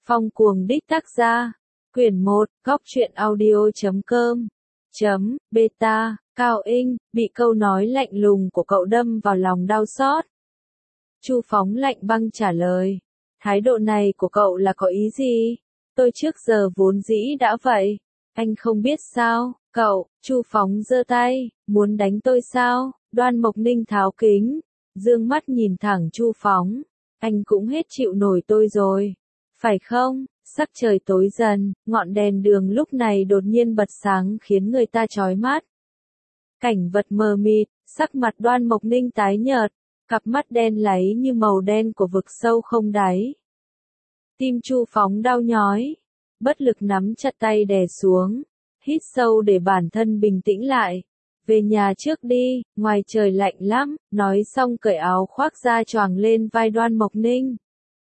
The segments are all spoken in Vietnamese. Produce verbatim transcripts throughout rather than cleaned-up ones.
Phong cuồng đích tác gia. Quyển một, góc truyện audio chấm com. Chấm, beta, Cao Inh, bị câu nói lạnh lùng của cậu đâm vào lòng đau xót. Chu Phóng lạnh băng trả lời. Thái độ này của cậu là có ý gì? Tôi trước giờ vốn dĩ đã vậy. Anh không biết sao, cậu, Chu Phóng giơ tay, muốn đánh tôi sao? Đoan Mộc Ninh tháo kính, dương mắt nhìn thẳng Chu Phóng. Anh cũng hết chịu nổi tôi rồi. Phải không? Sắc trời tối dần, ngọn đèn đường lúc này đột nhiên bật sáng khiến người ta chói mắt. Cảnh vật mờ mịt, sắc mặt Đoan Mộc Ninh tái nhợt, cặp mắt đen láy như màu đen của vực sâu không đáy. Tim Chu Phóng đau nhói, bất lực nắm chặt tay đè xuống, hít sâu để bản thân bình tĩnh lại. Về nhà trước đi, ngoài trời lạnh lắm, nói xong cởi áo khoác ra choàng lên vai Đoan Mộc Ninh.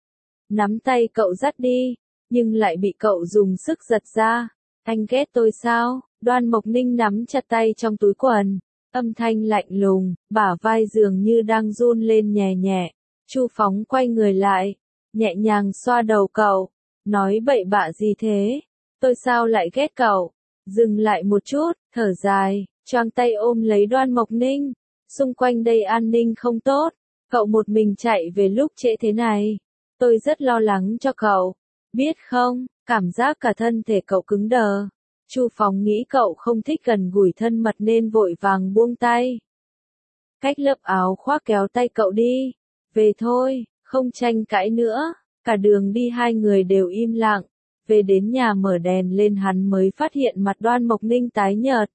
Nắm tay cậu dắt đi, nhưng lại bị cậu dùng sức giật ra. Anh ghét tôi sao? Đoan Mộc Ninh nắm chặt tay trong túi quần, âm thanh lạnh lùng, bả vai dường như đang run lên nhẹ nhẹ. Chu Phóng quay người lại, nhẹ nhàng xoa đầu cậu, nói bậy bạ gì thế? Tôi sao lại ghét cậu? Dừng lại một chút, thở dài, choàng tay ôm lấy Đoan Mộc Ninh. Xung quanh đây an ninh không tốt, cậu một mình chạy về lúc trễ thế này. Tôi rất lo lắng cho cậu, biết không, cảm giác cả thân thể cậu cứng đờ. Chu Phóng nghĩ cậu không thích gần gũi thân mật nên vội vàng buông tay. Cách lớp áo khoác kéo tay cậu đi, về thôi, không tranh cãi nữa. Cả đường đi hai người đều im lặng, về đến nhà mở đèn lên hắn mới phát hiện mặt Đoan Mộc Ninh tái nhợt.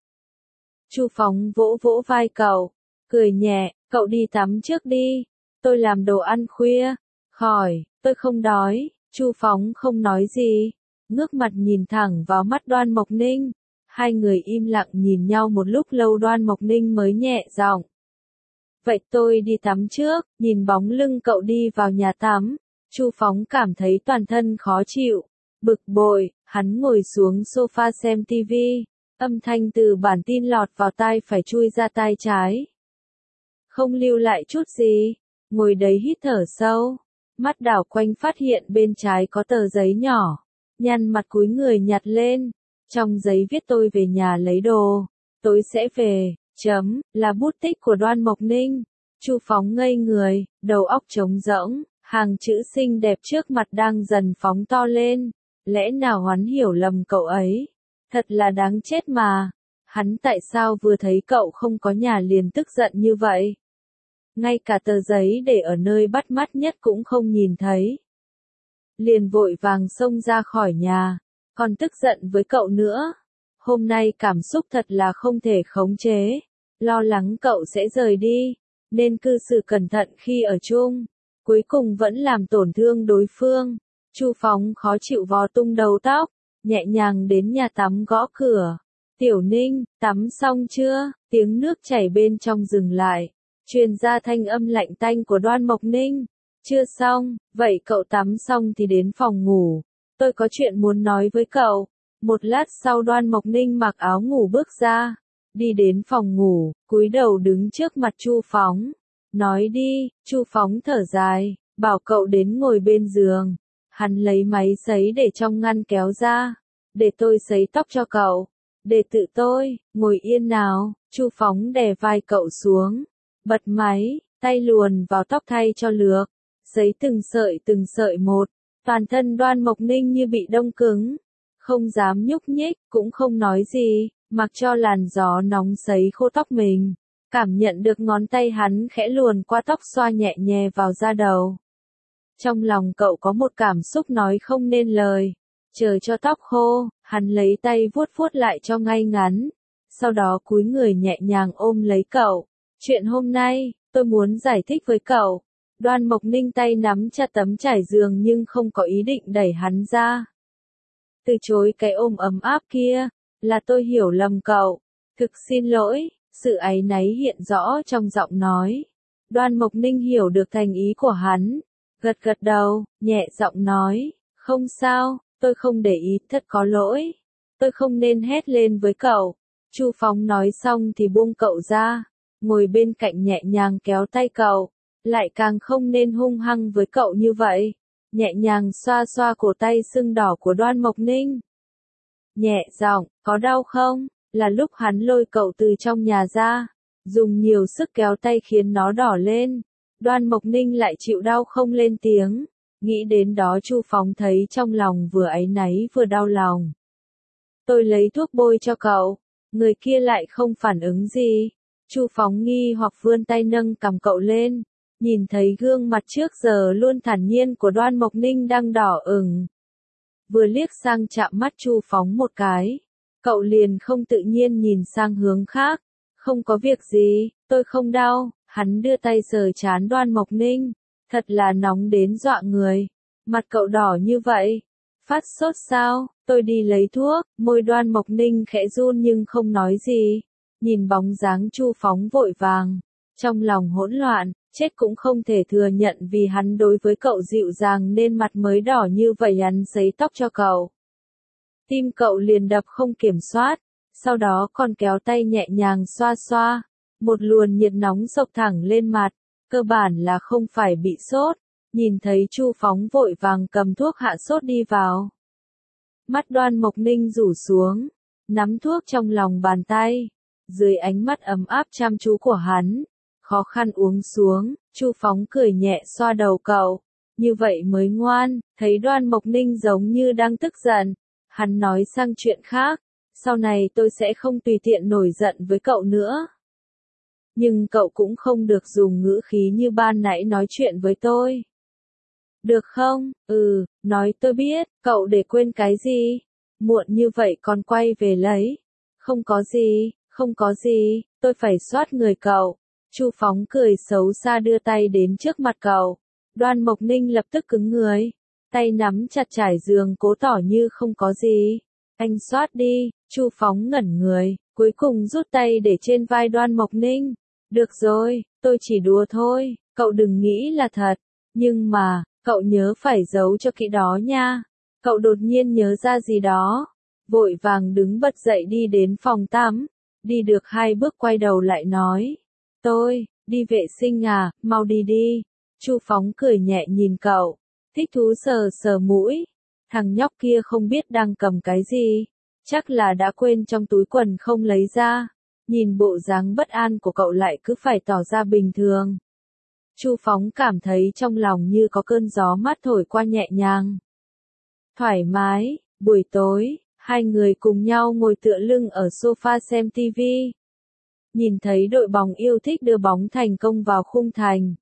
Chu Phóng vỗ vỗ vai cậu, cười nhẹ, cậu đi tắm trước đi, tôi làm đồ ăn khuya. Khỏi, tôi không đói. Chu Phóng không nói gì, ngước mặt nhìn thẳng vào mắt Đoan Mộc Ninh. Hai người im lặng nhìn nhau một lúc lâu Đoan Mộc Ninh mới nhẹ giọng. Vậy tôi đi tắm trước, nhìn bóng lưng cậu đi vào nhà tắm. Chu Phóng cảm thấy toàn thân khó chịu, bực bội, hắn ngồi xuống sofa xem tivi, âm thanh từ bản tin lọt vào tai phải chui ra tai trái. Không lưu lại chút gì, ngồi đấy hít thở sâu. Mắt đảo quanh phát hiện bên trái có tờ giấy nhỏ, nhăn mặt cúi người nhặt lên, trong giấy viết tôi về nhà lấy đồ, tối sẽ về, chấm, là bút tích của Đoan Mộc Ninh. Chu Phóng ngây người, đầu óc trống rỗng, hàng chữ xinh đẹp trước mặt đang dần phóng to lên, lẽ nào hắn hiểu lầm cậu ấy, thật là đáng chết mà, hắn tại sao vừa thấy cậu không có nhà liền tức giận như vậy? Ngay cả tờ giấy để ở nơi bắt mắt nhất cũng không nhìn thấy. Liền vội vàng xông ra khỏi nhà, còn tức giận với cậu nữa. Hôm nay cảm xúc thật là không thể khống chế, lo lắng cậu sẽ rời đi, nên cư xử cẩn thận khi ở chung, cuối cùng vẫn làm tổn thương đối phương. Chu Phóng khó chịu vò tung đầu tóc, nhẹ nhàng đến nhà tắm gõ cửa. Tiểu Ninh, tắm xong chưa? Tiếng nước chảy bên trong dừng lại. Truyền ra thanh âm lạnh tanh của Đoan Mộc Ninh. Chưa xong, vậy cậu tắm xong thì đến phòng ngủ. Tôi có chuyện muốn nói với cậu. Một lát sau Đoan Mộc Ninh mặc áo ngủ bước ra. Đi đến phòng ngủ, cúi đầu đứng trước mặt Chu Phóng. Nói đi, Chu Phóng thở dài, bảo cậu đến ngồi bên giường. Hắn lấy máy sấy để trong ngăn kéo ra. Để tôi sấy tóc cho cậu. Để tự tôi, ngồi yên nào. Chu Phóng đè vai cậu xuống. Bật máy, tay luồn vào tóc thay cho lược, sấy từng sợi từng sợi một, toàn thân Đoan Mộc Ninh như bị đông cứng, không dám nhúc nhích, cũng không nói gì, mặc cho làn gió nóng sấy khô tóc mình, cảm nhận được ngón tay hắn khẽ luồn qua tóc xoa nhẹ nhẹ vào da đầu. Trong lòng cậu có một cảm xúc nói không nên lời, chờ cho tóc khô, hắn lấy tay vuốt vuốt lại cho ngay ngắn, sau đó cúi người nhẹ nhàng ôm lấy cậu. Chuyện hôm nay, tôi muốn giải thích với cậu. Đoan Mộc Ninh tay nắm chặt tấm trải giường nhưng không có ý định đẩy hắn ra. Từ chối cái ôm ấm áp kia, là tôi hiểu lầm cậu. Thực xin lỗi, sự áy náy hiện rõ trong giọng nói. Đoan Mộc Ninh hiểu được thành ý của hắn. Gật gật đầu, nhẹ giọng nói, không sao, tôi không để ý, thật có lỗi. Tôi không nên hét lên với cậu. Chu Phóng nói xong thì buông cậu ra. Ngồi bên cạnh nhẹ nhàng kéo tay cậu, lại càng không nên hung hăng với cậu như vậy. nhẹ nhàng xoa xoa cổ tay sưng đỏ của Đoan Mộc Ninh. Nhẹ giọng, có đau không? Là lúc hắn lôi cậu từ trong nhà ra, dùng nhiều sức kéo tay khiến nó đỏ lên. Đoan Mộc Ninh lại chịu đau không lên tiếng. Nghĩ đến đó Chu Phóng thấy trong lòng vừa áy náy vừa đau lòng. Tôi lấy thuốc bôi cho cậu. Người kia lại không phản ứng gì. Chu Phóng nghi hoặc vươn tay nâng cằm cậu lên. Nhìn thấy gương mặt trước giờ luôn thản nhiên của Đoan Mộc Ninh đang đỏ ửng. Vừa liếc sang chạm mắt Chu Phóng một cái. Cậu liền không tự nhiên nhìn sang hướng khác. Không có việc gì, tôi không đau. Hắn đưa tay sờ trán Đoan Mộc Ninh. Thật là nóng đến dọa người. Mặt cậu đỏ như vậy. Phát sốt sao? Tôi đi lấy thuốc. Môi Đoan Mộc Ninh khẽ run nhưng không nói gì. Nhìn bóng dáng Chu Phóng vội vàng. Trong lòng hỗn loạn, chết cũng không thể thừa nhận vì hắn đối với cậu dịu dàng nên mặt mới đỏ như vậy. Hắn sấy tóc cho cậu. Tim cậu liền đập không kiểm soát. Sau đó còn kéo tay nhẹ nhàng xoa xoa. Một luồng nhiệt nóng xộc thẳng lên mặt. Cơ bản là không phải bị sốt. Nhìn thấy Chu Phóng vội vàng cầm thuốc hạ sốt đi vào. Mắt Đoan Mộc Ninh rủ xuống. Nắm thuốc trong lòng bàn tay. Dưới ánh mắt ấm áp chăm chú của hắn. Khó khăn uống xuống. Chu Phóng cười nhẹ xoa đầu cậu. Như vậy mới ngoan. Thấy Đoan Mộc Ninh giống như đang tức giận. Hắn nói sang chuyện khác. Sau này tôi sẽ không tùy tiện nổi giận với cậu nữa. Nhưng cậu cũng không được dùng ngữ khí như ban nãy nói chuyện với tôi. Được không? Ừ, nói tôi biết, cậu để quên cái gì? Muộn như vậy còn quay về lấy. Không có gì, không có gì, tôi phải soát người cậu. Chu Phóng cười xấu xa đưa tay đến trước mặt cậu. Đoan Mộc Ninh lập tức cứng người. Tay nắm chặt trải giường cố tỏ như không có gì. Anh soát đi, Chu Phóng ngẩn người, cuối cùng rút tay để trên vai Đoan Mộc Ninh. Được rồi, tôi chỉ đùa thôi, cậu đừng nghĩ là thật. Nhưng mà, cậu nhớ phải giấu cho kỹ đó nha. Cậu đột nhiên nhớ ra gì đó. Vội vàng đứng bật dậy đi đến phòng tắm. Đi được hai bước quay đầu lại nói. Tôi, đi vệ sinh à, mau đi đi. Chu Phóng cười nhẹ nhìn cậu. Thích thú sờ sờ mũi. Thằng nhóc kia không biết đang cầm cái gì. Chắc là đã quên trong túi quần không lấy ra. Nhìn bộ dáng bất an của cậu lại cứ phải tỏ ra bình thường. Chu Phóng cảm thấy trong lòng như có cơn gió mát thổi qua nhẹ nhàng. Thoải mái, buổi tối, hai người cùng nhau ngồi tựa lưng ở sofa xem tivi. Nhìn thấy đội bóng yêu thích đưa bóng thành công vào khung thành.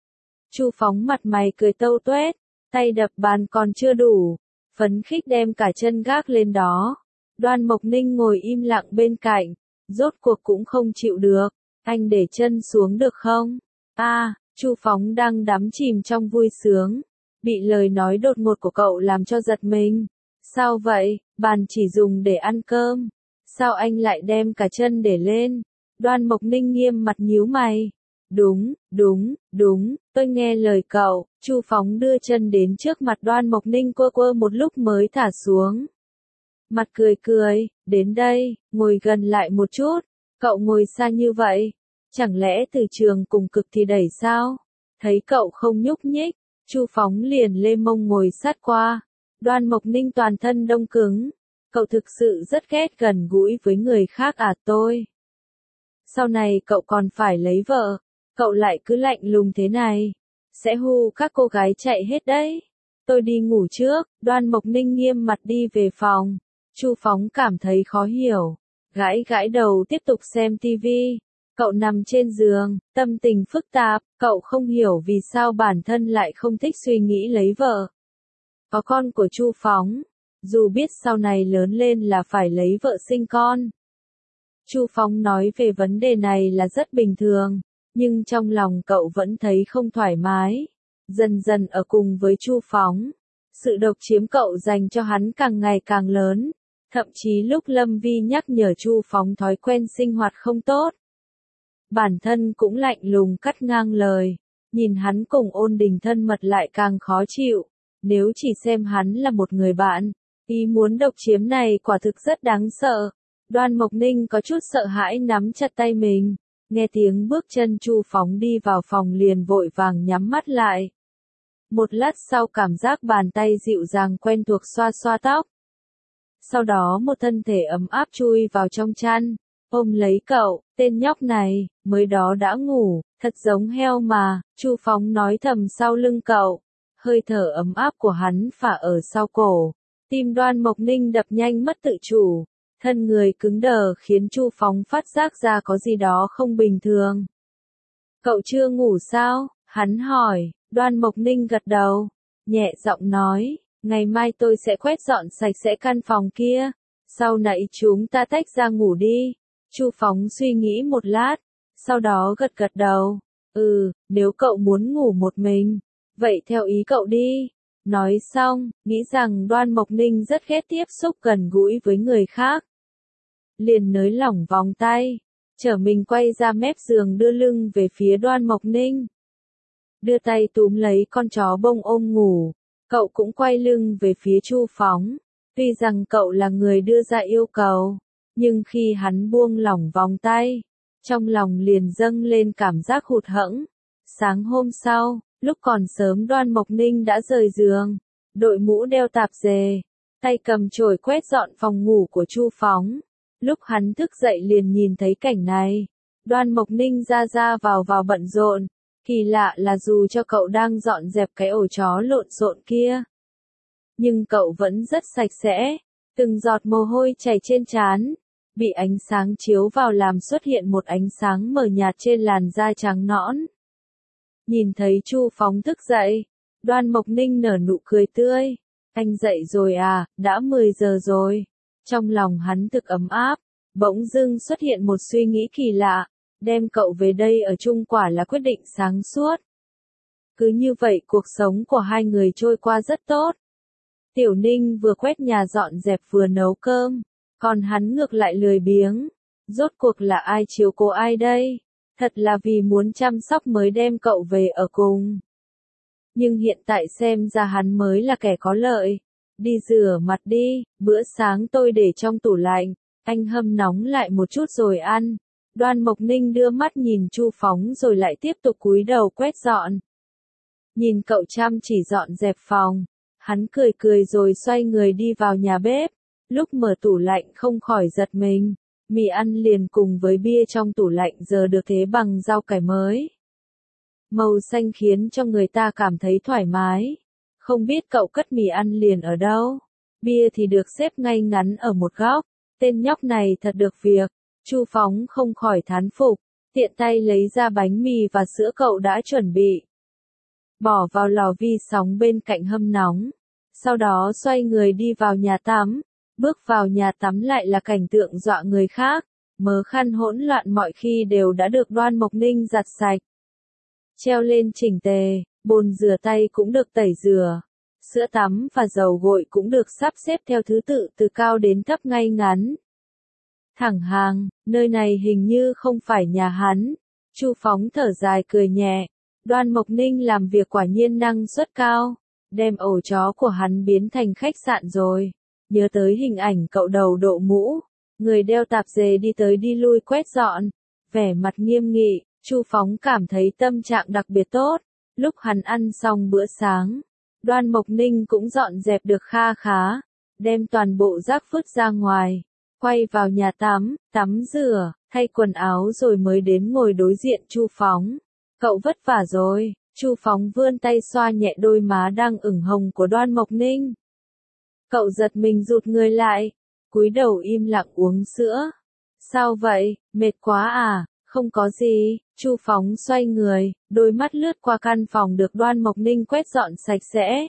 Chu Phóng mặt mày cười tâu tuét, tay đập bàn còn chưa đủ, phấn khích đem cả chân gác lên đó. Đoan Mộc Ninh ngồi im lặng bên cạnh, rốt cuộc cũng không chịu được. Anh để chân xuống được không? A, à, Chu Phóng đang đắm chìm trong vui sướng, bị lời nói đột ngột của cậu làm cho giật mình. Sao vậy? Bàn chỉ dùng để ăn cơm. Sao anh lại đem cả chân để lên? Đoan Mộc Ninh nghiêm mặt nhíu mày. Đúng, đúng, đúng, tôi nghe lời cậu. Chu Phóng đưa chân đến trước mặt Đoan Mộc Ninh quơ quơ một lúc mới thả xuống. Mặt cười cười, đến đây, ngồi gần lại một chút. Cậu ngồi xa như vậy. Chẳng lẽ từ trường cùng cực thì đẩy sao? Thấy cậu không nhúc nhích, Chu Phóng liền lê mông ngồi sát qua. Đoan Mộc Ninh toàn thân đông cứng. Cậu thực sự rất ghét gần gũi với người khác à tôi? Sau này cậu còn phải lấy vợ. Cậu lại cứ lạnh lùng thế này. Sẽ hù các cô gái chạy hết đấy. Tôi đi ngủ trước. Đoan Mộc Ninh nghiêm mặt đi về phòng. Chu Phóng cảm thấy khó hiểu. Gãi gãi đầu tiếp tục xem tivi. Cậu nằm trên giường, tâm tình phức tạp. Cậu không hiểu vì sao bản thân lại không thích suy nghĩ lấy vợ. Có con của Chu Phóng. Dù biết sau này lớn lên là phải lấy vợ sinh con. Chu Phóng nói về vấn đề này là rất bình thường. Nhưng trong lòng cậu vẫn thấy không thoải mái. Dần dần ở cùng với Chu Phóng. Sự độc chiếm cậu dành cho hắn càng ngày càng lớn. Thậm chí lúc Lâm Vi nhắc nhở Chu Phóng thói quen sinh hoạt không tốt. Bản thân cũng lạnh lùng cắt ngang lời. Nhìn hắn cùng Ôn Đình thân mật lại càng khó chịu. Nếu chỉ xem hắn là một người bạn, ý muốn độc chiếm này quả thực rất đáng sợ. Đoan Mộc Ninh có chút sợ hãi nắm chặt tay mình. Nghe tiếng bước chân Chu Phóng đi vào phòng liền vội vàng nhắm mắt lại. Một lát sau cảm giác bàn tay dịu dàng quen thuộc xoa xoa tóc. Sau đó một thân thể ấm áp chui vào trong chăn, ôm lấy cậu, tên nhóc này, mới đó đã ngủ, thật giống heo mà, Chu Phóng nói thầm sau lưng cậu. Hơi thở ấm áp của hắn phả ở sau cổ, tim Đoan Mộc Ninh đập nhanh mất tự chủ, thân người cứng đờ khiến Chu Phóng phát giác ra có gì đó không bình thường. Cậu chưa ngủ sao? Hắn hỏi. Đoan Mộc Ninh gật đầu, nhẹ giọng nói, ngày mai tôi sẽ quét dọn sạch sẽ căn phòng kia, sau nãy chúng ta tách ra ngủ đi. Chu Phóng suy nghĩ một lát, sau đó gật gật đầu, ừ, nếu cậu muốn ngủ một mình, vậy theo ý cậu đi. Nói xong, nghĩ rằng Đoan Mộc Ninh rất ghét tiếp xúc gần gũi với người khác. Liền nới lỏng vòng tay, trở mình quay ra mép giường đưa lưng về phía Đoan Mộc Ninh. Đưa tay túm lấy con chó bông ôm ngủ, cậu cũng quay lưng về phía Chu Phóng. Tuy rằng cậu là người đưa ra yêu cầu, nhưng khi hắn buông lỏng vòng tay, trong lòng liền dâng lên cảm giác hụt hẫng. Sáng hôm sau, lúc còn sớm Đoan Mộc Ninh đã rời giường, đội mũ đeo tạp dề, tay cầm chổi quét dọn phòng ngủ của Chu Phóng. Lúc hắn thức dậy liền nhìn thấy cảnh này, Đoan Mộc Ninh ra ra vào vào bận rộn. Kỳ lạ là dù cho cậu đang dọn dẹp cái ổ chó lộn xộn kia, nhưng cậu vẫn rất sạch sẽ, từng giọt mồ hôi chảy trên trán, bị ánh sáng chiếu vào làm xuất hiện một ánh sáng mờ nhạt trên làn da trắng nõn. Nhìn thấy Chu Phóng thức dậy, Đoan Mộc Ninh nở nụ cười tươi, anh dậy rồi à, đã mười giờ rồi. Trong lòng hắn thực ấm áp, bỗng dưng xuất hiện một suy nghĩ kỳ lạ. Đem cậu về đây ở chung quả là quyết định sáng suốt. Cứ như vậy cuộc sống của hai người trôi qua rất tốt. Tiểu Ninh vừa quét nhà dọn dẹp vừa nấu cơm, còn hắn ngược lại lười biếng. Rốt cuộc là ai chiếu cố ai đây? Thật là vì muốn chăm sóc mới đem cậu về ở cùng. Nhưng hiện tại xem ra hắn mới là kẻ có lợi. Đi rửa mặt đi, bữa sáng tôi để trong tủ lạnh, anh hâm nóng lại một chút rồi ăn. Đoan Mộc Ninh đưa mắt nhìn Chu Phóng rồi lại tiếp tục cúi đầu quét dọn. Nhìn cậu chăm chỉ dọn dẹp phòng, hắn cười cười rồi xoay người đi vào nhà bếp. Lúc mở tủ lạnh không khỏi giật mình, mì ăn liền cùng với bia trong tủ lạnh giờ được thế bằng rau cải mới. Màu xanh khiến cho người ta cảm thấy thoải mái. Không biết cậu cất mì ăn liền ở đâu. Bia thì được xếp ngay ngắn ở một góc. Tên nhóc này thật được việc. Chu Phóng không khỏi thán phục, tiện tay lấy ra bánh mì và sữa cậu đã chuẩn bị. Bỏ vào lò vi sóng bên cạnh hâm nóng. Sau đó xoay người đi vào nhà tắm. Bước vào nhà tắm lại là cảnh tượng dọa người khác. Mớ khăn hỗn loạn mọi khi đều đã được Đoan Mộc Ninh giặt sạch. Treo lên chỉnh tề, bồn rửa tay cũng được tẩy rửa. Sữa tắm và dầu gội cũng được sắp xếp theo thứ tự từ cao đến thấp ngay ngắn. Thẳng hàng, nơi này hình như không phải nhà hắn. Chu Phóng thở dài cười nhẹ. Đoan Mộc Ninh làm việc quả nhiên năng suất cao. Đem ổ chó của hắn biến thành khách sạn rồi. Nhớ tới hình ảnh cậu đầu đội mũ. Người đeo tạp dề đi tới đi lui quét dọn. Vẻ mặt nghiêm nghị, Chu Phóng cảm thấy tâm trạng đặc biệt tốt. Lúc hắn ăn xong bữa sáng, Đoan Mộc Ninh cũng dọn dẹp được kha khá. Đem toàn bộ rác vứt ra ngoài. Quay vào nhà tắm, tắm rửa, thay quần áo rồi mới đến ngồi đối diện Chu Phóng. Cậu vất vả rồi. Chu Phóng vươn tay xoa nhẹ đôi má đang ửng hồng của Đoan Mộc Ninh. Cậu giật mình rụt người lại, cúi đầu im lặng uống sữa. Sao vậy, mệt quá à? Không có gì. Chu Phóng xoay người, đôi mắt lướt qua căn phòng được Đoan Mộc Ninh quét dọn sạch sẽ.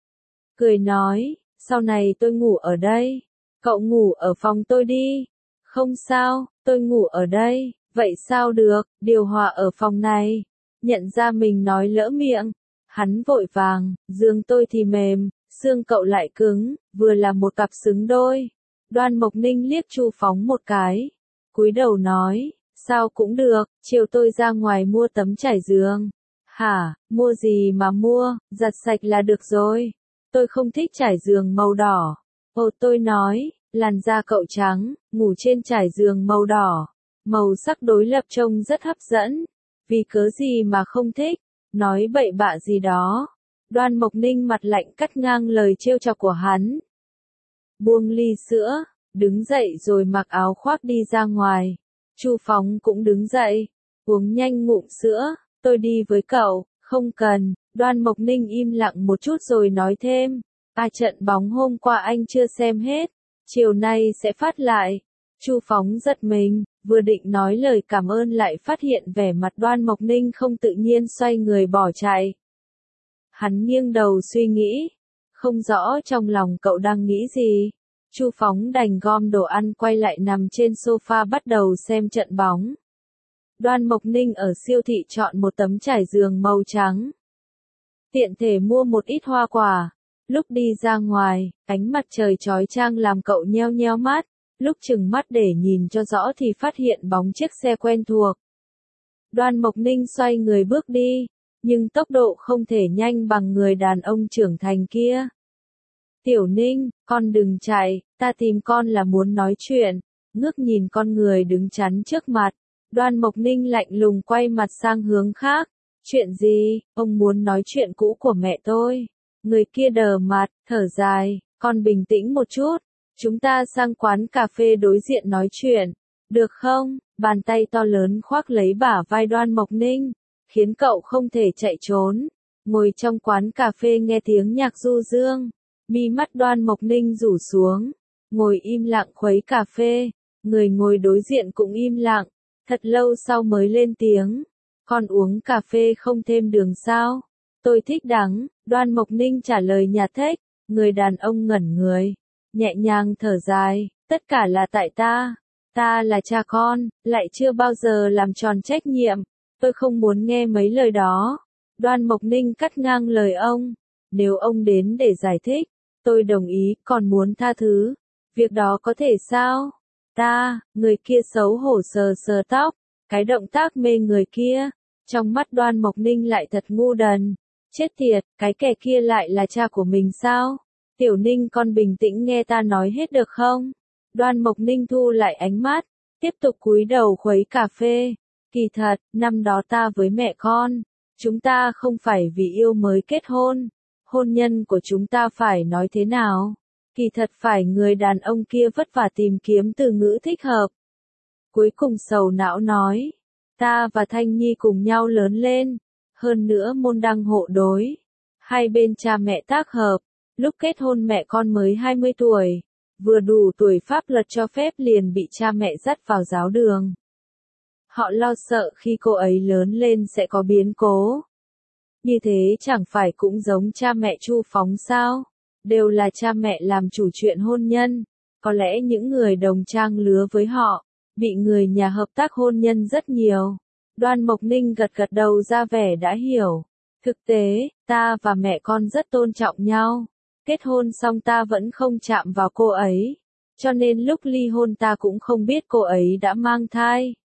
Cười nói, sau này tôi ngủ ở đây. Cậu ngủ ở phòng tôi đi. Không sao, tôi ngủ ở đây. Vậy sao được, điều hòa ở phòng này. Nhận ra mình nói lỡ miệng. Hắn vội vàng, giường tôi thì mềm, xương cậu lại cứng, vừa là một cặp xứng đôi. Đoan Mộc Ninh liếc Chu Phóng một cái. Cúi đầu nói, sao cũng được, chiều tôi ra ngoài mua tấm trải giường. Hả, mua gì mà mua, giặt sạch là được rồi. Tôi không thích trải giường màu đỏ. Ồ, tôi nói, làn da cậu trắng, ngủ trên trải giường màu đỏ. Màu sắc đối lập trông rất hấp dẫn. Vì cớ gì mà không thích, nói bậy bạ gì đó. Đoan Mộc Ninh mặt lạnh cắt ngang lời trêu chọc của hắn. Buông ly sữa, đứng dậy rồi mặc áo khoác đi ra ngoài. Chu Phóng cũng đứng dậy, uống nhanh ngụm sữa, tôi đi với cậu, không cần. Đoan Mộc Ninh im lặng một chút rồi nói thêm, à trận bóng hôm qua anh chưa xem hết, chiều nay sẽ phát lại. Chu Phóng giật mình, vừa định nói lời cảm ơn lại phát hiện vẻ mặt Đoan Mộc Ninh không tự nhiên xoay người bỏ chạy. Hắn nghiêng đầu suy nghĩ, không rõ trong lòng cậu đang nghĩ gì. Chu Phóng đành gom đồ ăn quay lại nằm trên sofa bắt đầu xem trận bóng. Đoan Mộc Ninh ở siêu thị chọn một tấm trải giường màu trắng. Tiện thể mua một ít hoa quả. Lúc đi ra ngoài, ánh mặt trời chói chang làm cậu nheo nheo mắt. Lúc chừng mắt để nhìn cho rõ thì phát hiện bóng chiếc xe quen thuộc. Đoan Mộc Ninh xoay người bước đi, nhưng tốc độ không thể nhanh bằng người đàn ông trưởng thành kia. Tiểu Ninh, con đừng chạy, ta tìm con là muốn nói chuyện. Ngước nhìn con người đứng chắn trước mặt, Đoan Mộc Ninh lạnh lùng quay mặt sang hướng khác. Chuyện gì, ông muốn nói chuyện cũ của mẹ tôi. Người kia đờ mặt, thở dài, con bình tĩnh một chút. Chúng ta sang quán cà phê đối diện nói chuyện, được không? Bàn tay to lớn khoác lấy bả vai Đoan Mộc Ninh, khiến cậu không thể chạy trốn. Ngồi trong quán cà phê nghe tiếng nhạc du dương, mi mắt Đoan Mộc Ninh rủ xuống, ngồi im lặng khuấy cà phê, người ngồi đối diện cũng im lặng, thật lâu sau mới lên tiếng, con uống cà phê không thêm đường sao? Tôi thích đắng. Đoan Mộc Ninh trả lời nhạt thếch, người đàn ông ngẩn người, nhẹ nhàng thở dài, tất cả là tại ta, ta là cha con, lại chưa bao giờ làm tròn trách nhiệm, tôi không muốn nghe mấy lời đó. Đoan Mộc Ninh cắt ngang lời ông, nếu ông đến để giải thích, tôi đồng ý, còn muốn tha thứ, việc đó có thể sao? Ta, người kia xấu hổ sờ sờ tóc, cái động tác mê người kia, trong mắt Đoan Mộc Ninh lại thật ngu đần. Chết tiệt, cái kẻ kia lại là cha của mình sao? Tiểu Ninh con bình tĩnh nghe ta nói hết được không? Đoan Mộc Ninh thu lại ánh mắt, tiếp tục cúi đầu khuấy cà phê. Kỳ thật, năm đó ta với mẹ con, chúng ta không phải vì yêu mới kết hôn. Hôn nhân của chúng ta phải nói thế nào? Kỳ thật phải người đàn ông kia vất vả tìm kiếm từ ngữ thích hợp. Cuối cùng sầu não nói, ta và Thanh Nhi cùng nhau lớn lên. Hơn nữa môn đăng hộ đối. Hai bên cha mẹ tác hợp. Lúc kết hôn mẹ con mới hai mươi tuổi. Vừa đủ tuổi pháp luật cho phép liền bị cha mẹ dắt vào giáo đường. Họ lo sợ khi cô ấy lớn lên sẽ có biến cố. Như thế chẳng phải cũng giống cha mẹ Chu Phóng sao? Đều là cha mẹ làm chủ chuyện hôn nhân. Có lẽ những người đồng trang lứa với họ, bị người nhà hợp tác hôn nhân rất nhiều. Đoan Mộc Ninh gật gật đầu ra vẻ đã hiểu. Thực tế, ta và mẹ con rất tôn trọng nhau. Kết hôn xong ta vẫn không chạm vào cô ấy. Cho nên lúc ly hôn ta cũng không biết cô ấy đã mang thai.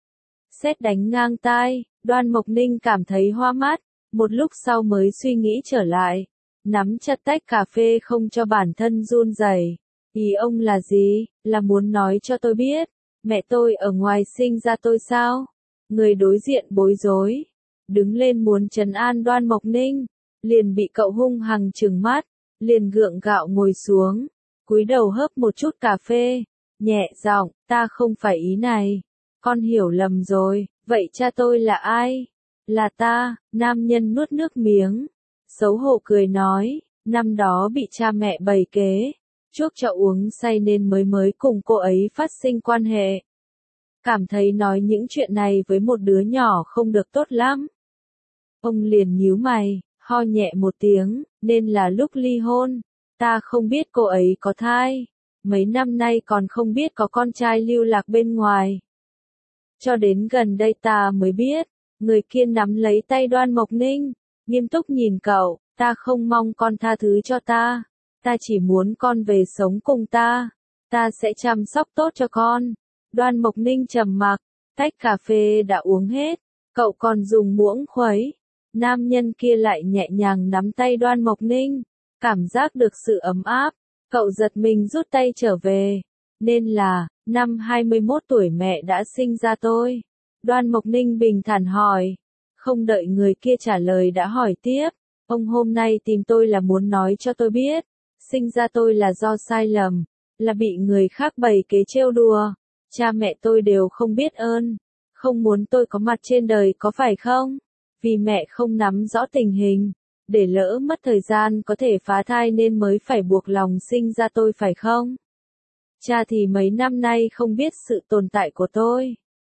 Sét đánh ngang tai, Đoan Mộc Ninh cảm thấy hoa mắt. Một lúc sau mới suy nghĩ trở lại. Nắm chặt tách cà phê không cho bản thân run rẩy. Ý ông là gì? Là muốn nói cho tôi biết. Mẹ tôi ở ngoài sinh ra tôi sao? Người đối diện bối rối, đứng lên muốn trấn an Đoan Mộc Ninh, liền bị cậu hung hăng trừng mắt, liền gượng gạo ngồi xuống, cúi đầu hớp một chút cà phê, nhẹ giọng, ta không phải ý này, con hiểu lầm rồi, vậy cha tôi là ai? Là ta. Nam nhân nuốt nước miếng, xấu hổ cười nói, năm đó bị cha mẹ bày kế, chuốc cho uống say nên mới mới cùng cô ấy phát sinh quan hệ. Cảm thấy nói những chuyện này với một đứa nhỏ không được tốt lắm. Ông liền nhíu mày, ho nhẹ một tiếng, nên là lúc ly hôn, ta không biết cô ấy có thai, mấy năm nay còn không biết có con trai lưu lạc bên ngoài. Cho đến gần đây ta mới biết, người kia nắm lấy tay Đoan Mộc Ninh, nghiêm túc nhìn cậu, ta không mong con tha thứ cho ta, ta chỉ muốn con về sống cùng ta, ta sẽ chăm sóc tốt cho con. Đoan Mộc Ninh trầm mặc, tách cà phê đã uống hết, cậu còn dùng muỗng khuấy. Nam nhân kia lại nhẹ nhàng nắm tay Đoan Mộc Ninh, cảm giác được sự ấm áp, cậu giật mình rút tay trở về. Nên là, năm hai mươi mốt tuổi mẹ đã sinh ra tôi. Đoan Mộc Ninh bình thản hỏi, không đợi người kia trả lời đã hỏi tiếp, Ông hôm nay tìm tôi là muốn nói cho tôi biết, sinh ra tôi là do sai lầm, là bị người khác bày kế trêu đùa. Cha mẹ tôi đều không biết ơn, không muốn tôi có mặt trên đời có phải không? Vì mẹ không nắm rõ tình hình, để lỡ mất thời gian có thể phá thai nên mới phải buộc lòng sinh ra tôi phải không? Cha thì mấy năm nay không biết sự tồn tại của tôi.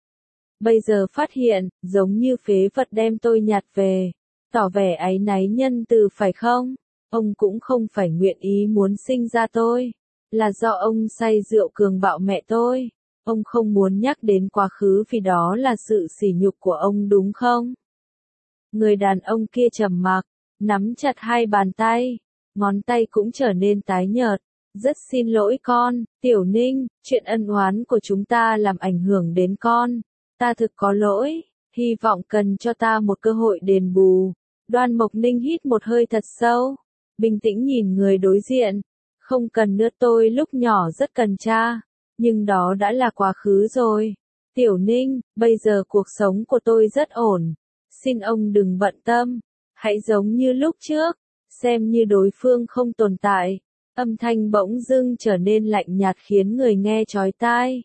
Bây giờ phát hiện, giống như phế vật đem tôi nhặt về, tỏ vẻ áy náy nhân từ phải không? Ông cũng không phải nguyện ý muốn sinh ra tôi, là do ông say rượu cường bạo mẹ tôi. Ông không muốn nhắc đến quá khứ vì đó là sự sỉ nhục của ông đúng không? Người đàn ông kia trầm mặc, nắm chặt hai bàn tay, ngón tay cũng trở nên tái nhợt. Rất xin lỗi con, Tiểu Ninh, chuyện ân oán của chúng ta làm ảnh hưởng đến con. Ta thực có lỗi, hy vọng cần cho ta một cơ hội đền bù. Đoan Mộc Ninh hít một hơi thật sâu, bình tĩnh nhìn người đối diện. Không cần nữa, tôi lúc nhỏ rất cần cha, nhưng đó đã là quá khứ rồi. Tiểu Ninh, bây giờ cuộc sống của tôi rất ổn. Xin ông đừng bận tâm, hãy giống như lúc trước, xem như đối phương không tồn tại. Âm thanh bỗng dưng trở nên lạnh nhạt khiến người nghe chói tai.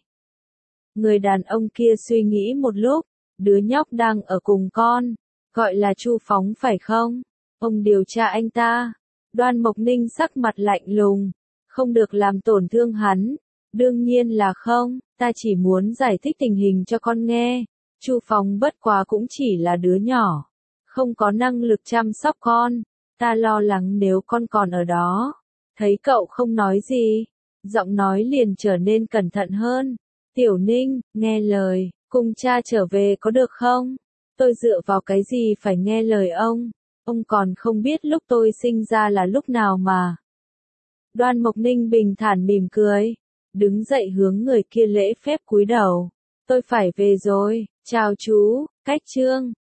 Người đàn ông kia suy nghĩ một lúc, đứa nhóc đang ở cùng con, gọi là Chu Phóng phải không? Ông điều tra anh ta. Đoan Mộc Ninh sắc mặt lạnh lùng, không được làm tổn thương hắn. Đương nhiên là không, ta chỉ muốn giải thích tình hình cho con nghe. Chu Phóng bất quá cũng chỉ là đứa nhỏ, không có năng lực chăm sóc con. Ta lo lắng nếu con còn ở đó. Thấy cậu không nói gì, giọng nói liền trở nên cẩn thận hơn. Tiểu Ninh, nghe lời, cùng cha trở về có được không? Tôi dựa vào cái gì phải nghe lời ông? Ông còn không biết lúc tôi sinh ra là lúc nào mà. Đoan Mộc Ninh bình thản mỉm cười, đứng dậy hướng người kia lễ phép cúi đầu. Tôi phải về rồi, chào chú, Cách Trương.